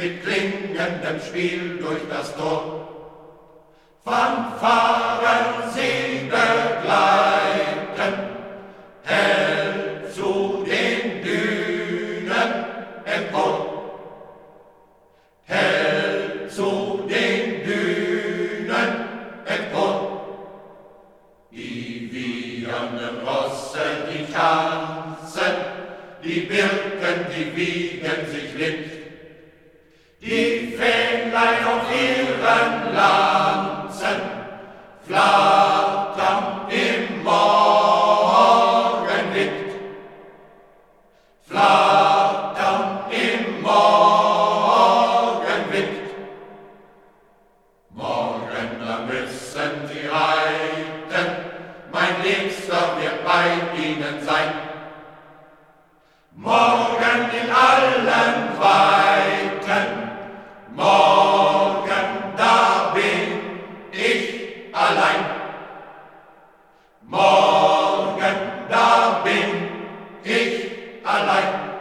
mit klingendem Spiel durch das Tor. Fanfaren sie begleiten, hell zu den Dünen empor. Hell zu den Dünen empor. Die wiehernden Rosse, die tanzen, die Birken, die wiegen sich lind. Die Fähnlein auf ihren Lanzen flattern im Morgenwind. Flattern im Morgenwind. Morgen, da müssen sie reiten, mein Liebster wird bei ihnen sein. Morgen in allen Weiten, morgen, da bin ich allein. Morgen, da bin ich allein.